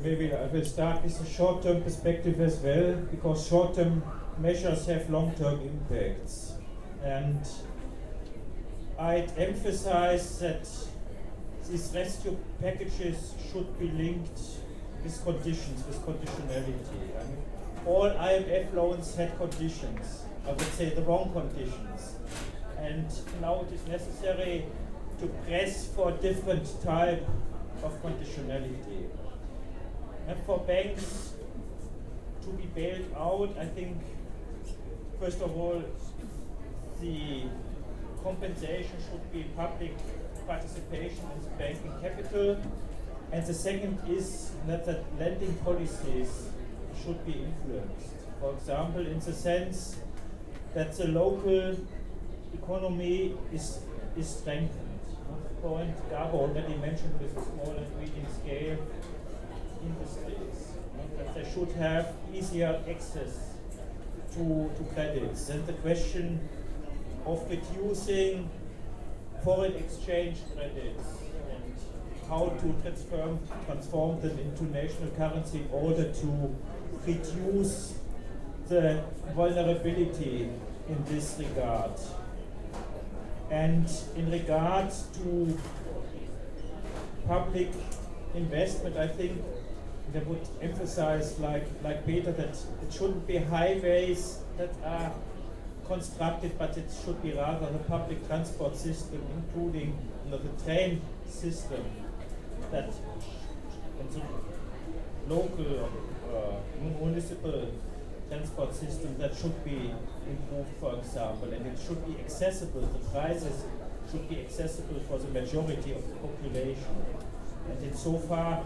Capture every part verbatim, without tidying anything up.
maybe I will start with the short-term perspective as well, because short-term measures have long-term impacts. And I'd emphasize that these rescue packages should be linked with conditions, with conditionality. I mean, all I M F loans had conditions, I would say the wrong conditions. And now it is necessary to press for a different type of conditionality. And for banks to be bailed out, I think, first of all, the compensation should be public participation in the banking capital. And the second is that the lending policies should be influenced. For example, in the sense that the local economy is, is strengthened. The point Gabo already mentioned with the small and medium scale industries, that they should have easier access to, to credits. And the question of reducing foreign exchange credits and how to transform, transform them into national currency in order to reduce the vulnerability in this regard. And in regard to public investment, I think they would emphasize, like, like Peter, that it shouldn't be highways that are constructed, but it should be rather the public transport system, including you know, the train system, that and the local uh, municipal transport system that should be improved, for example, and it should be accessible. The prices should be accessible for the majority of the population. And in so far,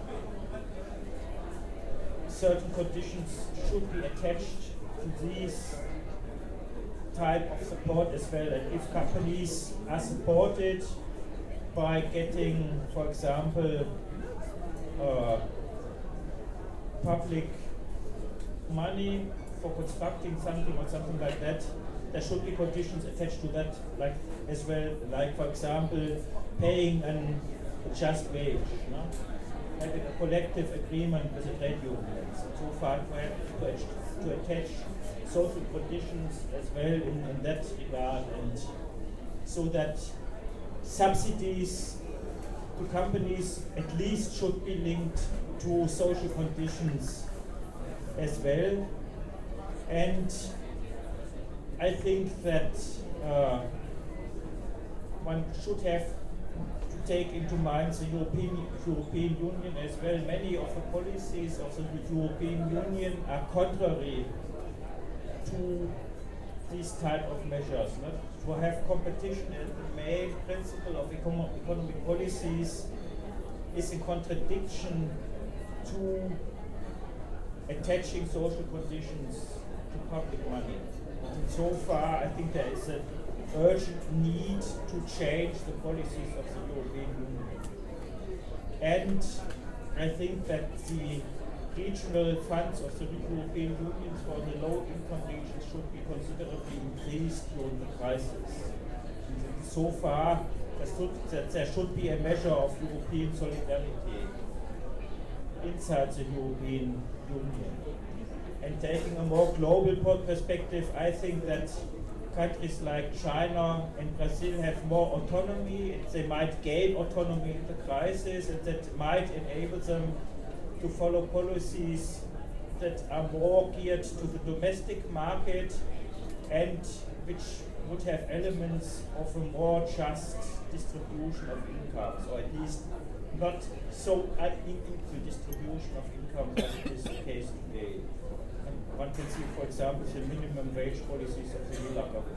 certain conditions should be attached to these type of support as well. And if companies are supported by getting, for example, uh, public money for constructing something or something like that, there should be conditions attached to that, like as well, like for example, paying an, a just wage, no? Having a collective agreement with the trade unions, and so far to, have, to, to attach social conditions as well in, in that regard, and so that subsidies to companies at least should be linked to social conditions as well. And I think that uh, one should have to take into mind the European, European Union as well. Many of the policies of the European Union are contrary to these type of measures. Not to have competition as the main principle of econo economic policies is in contradiction to attaching social conditions to public money. And so far, I think there is an urgent need to change the policies of the European Union. And I think that the regional funds of the European Union for the low-income regions should be considerably increased during the crisis. And so far, there should, that there should be a measure of European solidarity inside the European Union. And taking a more global perspective, I think that countries like China and Brazil have more autonomy. They might gain autonomy in the crisis, and that might enable them to follow policies that are more geared to the domestic market and which would have elements of a more just distribution of incomes, or at least not so unequal distribution of income as it is the case today. And one can see, for example, the minimum wage policies of the Miller government.